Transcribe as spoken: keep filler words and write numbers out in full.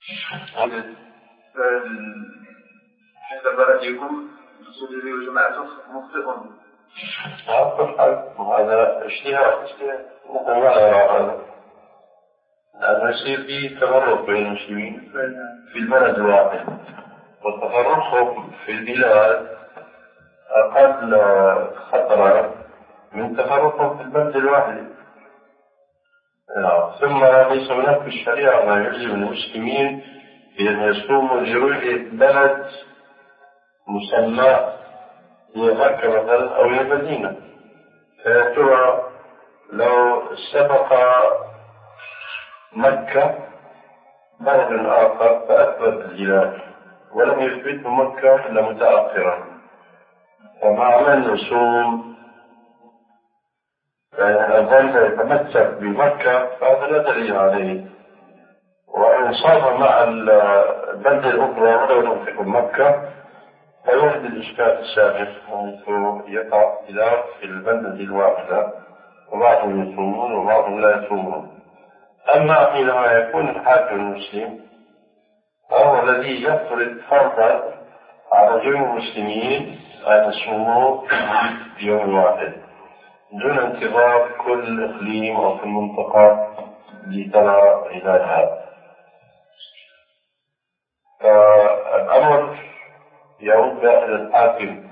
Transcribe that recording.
حسب بلدكم تصلي وجماعة مخطئون هذا اجتهاد هذا لأنه يصير فيه تفرق بين المسلمين في البلد الواحد، والتفرقهم في البلاد أقل خطرا من تفرقهم في البلد الواحد. ثم ليس هناك في الشريعة ما يلزم المسلمين بأن يصوموا لرؤية بلد مسمى هي مكة مثلا أو المدينة، فترى لو سبق مكة بلد آخر فأثبت الهلال ولم يثبته مكة إلا متأخرا، فمع من يصوم فإذا يتمسك بمكة فهذا لا دليل عليه، وإن صام مع البلد الأخرى ولو لم تكن مكة فيوجد الإشكال السابق حيث يقع خلاف في البلدة الواحدة وبعضهم يصومون وبعضهم لا يصومون. أما حينما يكون الحاكم المسلم هو الذي يفرض فرضا على جميع المسلمين أن يصوموا يوم واحد دون انتظار كل إقليم أو كل منطقة لترى عبادها. فالأمر يعود إلى الحاكم